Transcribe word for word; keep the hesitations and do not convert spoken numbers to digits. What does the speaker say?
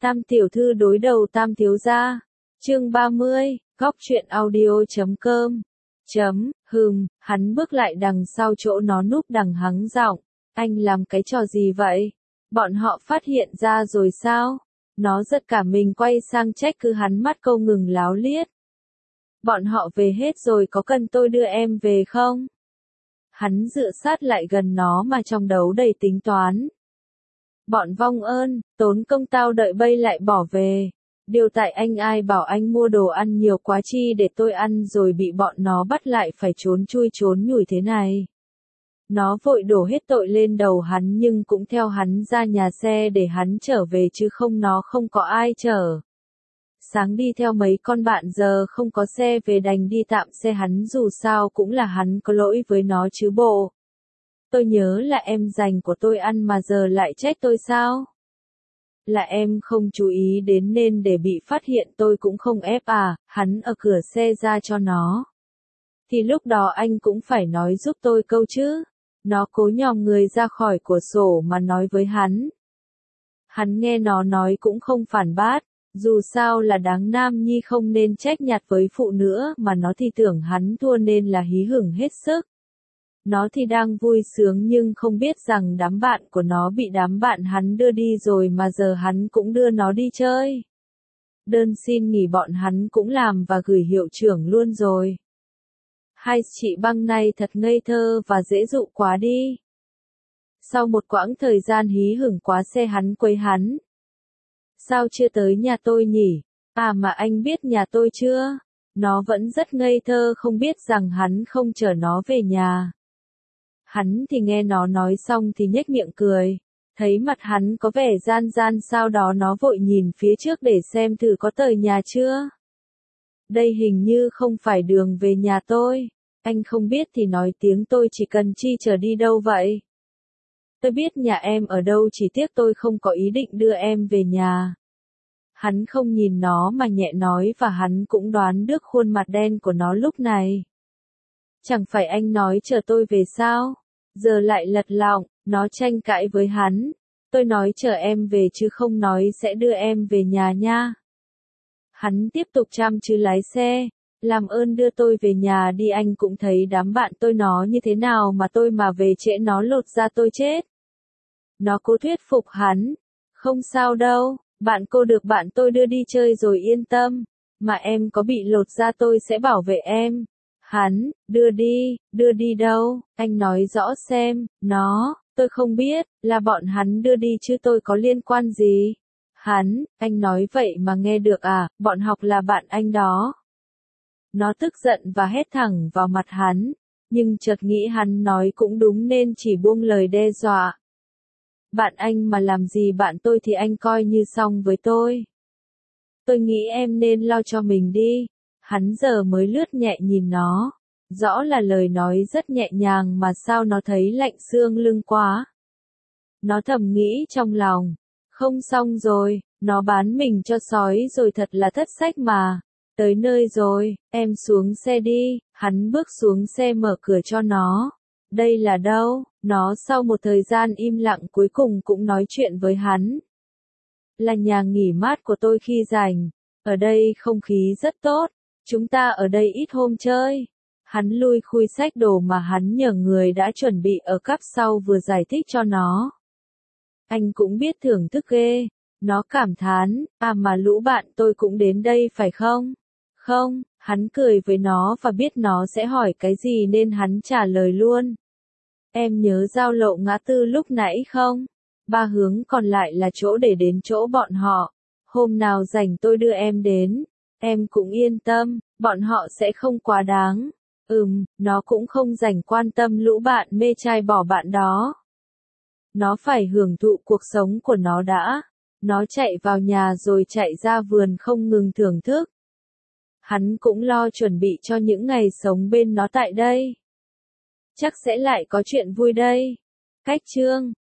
Tam tiểu thư đối đầu Tam thiếu gia. Chương ba mươi, góc truyện audio chấm com. Chấm, hừm, hắn bước lại đằng sau chỗ nó núp đằng hắng giọng. Anh làm cái trò gì vậy? Bọn họ phát hiện ra rồi sao? Nó giật cả mình quay sang trách cứ hắn, mắt câu ngừng láo liết. Bọn họ về hết rồi, có cần tôi đưa em về không? Hắn dựa sát lại gần nó mà trong đầu đầy tính toán. Bọn vong ơn, tốn công tao đợi bây lại bỏ về. Điều tại anh ai bảo anh mua đồ ăn nhiều quá chi để tôi ăn rồi bị bọn nó bắt lại phải trốn chui trốn nhủi thế này. Nó vội đổ hết tội lên đầu hắn nhưng cũng theo hắn ra nhà xe để hắn trở về chứ không nó không có ai chở. Sáng đi theo mấy con bạn giờ không có xe về đành đi tạm xe hắn, dù sao cũng là hắn có lỗi với nó chứ bộ. Tôi nhớ là em dành của tôi ăn mà giờ lại trách tôi sao? Là em không chú ý đến nên để bị phát hiện tôi cũng không ép à, hắn ở cửa xe ra cho nó. Thì lúc đó anh cũng phải nói giúp tôi câu chứ. Nó cố nhòm người ra khỏi cửa sổ mà nói với hắn. Hắn nghe nó nói cũng không phản bác, dù sao là đáng nam nhi không nên trách nhặt với phụ nữa, mà nó thì tưởng hắn thua nên là hí hửng hết sức. Nó thì đang vui sướng nhưng không biết rằng đám bạn của nó bị đám bạn hắn đưa đi rồi mà giờ hắn cũng đưa nó đi chơi. Đơn xin nghỉ bọn hắn cũng làm và gửi hiệu trưởng luôn rồi. Hai chị băng này thật ngây thơ và dễ dụ quá đi. Sau một quãng thời gian hí hửng quá xe hắn quấy hắn. Sao chưa tới nhà tôi nhỉ? À mà anh biết nhà tôi chưa? Nó vẫn rất ngây thơ không biết rằng hắn không chở nó về nhà. Hắn thì nghe nó nói xong thì nhếch miệng cười. Thấy mặt hắn có vẻ gian gian, sau đó nó vội nhìn phía trước để xem thử có tới nhà chưa. Đây hình như không phải đường về nhà tôi. Anh không biết thì nói tiếng, tôi chỉ cần chi chở đi đâu vậy? Tôi biết nhà em ở đâu, chỉ tiếc tôi không có ý định đưa em về nhà. Hắn không nhìn nó mà nhẹ nói và hắn cũng đoán được khuôn mặt đen của nó lúc này. Chẳng phải anh nói chờ tôi về sao? Giờ lại lật lọng, nó tranh cãi với hắn. Tôi nói chờ em về chứ không nói sẽ đưa em về nhà nha. Hắn tiếp tục chăm chứ lái xe. Làm ơn đưa tôi về nhà đi, anh cũng thấy đám bạn tôi nó như thế nào mà tôi mà về trễ nó lột ra tôi chết. Nó cố thuyết phục hắn. Không sao đâu, bạn cô được bạn tôi đưa đi chơi rồi, yên tâm. Mà em có bị lột ra tôi sẽ bảo vệ em. Hắn, đưa đi, đưa đi đâu, anh nói rõ xem, nó, tôi không biết, là bọn hắn đưa đi chứ tôi có liên quan gì. Hắn, anh nói vậy mà nghe được à, bọn học là bạn anh đó. Nó tức giận và hét thẳng vào mặt hắn, nhưng chợt nghĩ hắn nói cũng đúng nên chỉ buông lời đe dọa. Bạn anh mà làm gì bạn tôi thì anh coi như xong với tôi. Tôi nghĩ em nên lo cho mình đi. Hắn giờ mới lướt nhẹ nhìn nó. Rõ là lời nói rất nhẹ nhàng mà sao nó thấy lạnh xương lưng quá. Nó thầm nghĩ trong lòng. Không xong rồi, nó bán mình cho sói rồi, thật là thất sách mà. Tới nơi rồi, em xuống xe đi. Hắn bước xuống xe mở cửa cho nó. Đây là đâu? Nó sau một thời gian im lặng cuối cùng cũng nói chuyện với hắn. Là nhà nghỉ mát của tôi khi rảnh. Ở đây không khí rất tốt. Chúng ta ở đây ít hôm chơi. Hắn lui khui xách đồ mà hắn nhờ người đã chuẩn bị ở cắp sau vừa giải thích cho nó. Anh cũng biết thưởng thức ghê. Nó cảm thán, à mà lũ bạn tôi cũng đến đây phải không? Không, hắn cười với nó và biết nó sẽ hỏi cái gì nên hắn trả lời luôn. Em nhớ giao lộ ngã tư lúc nãy không? Ba hướng còn lại là chỗ để đến chỗ bọn họ. Hôm nào rảnh tôi đưa em đến. Em cũng yên tâm, bọn họ sẽ không quá đáng. Ừm, nó cũng không rảnh quan tâm lũ bạn mê trai bỏ bạn đó. Nó phải hưởng thụ cuộc sống của nó đã. Nó chạy vào nhà rồi chạy ra vườn không ngừng thưởng thức. Hắn cũng lo chuẩn bị cho những ngày sống bên nó tại đây. Chắc sẽ lại có chuyện vui đây. Cách chương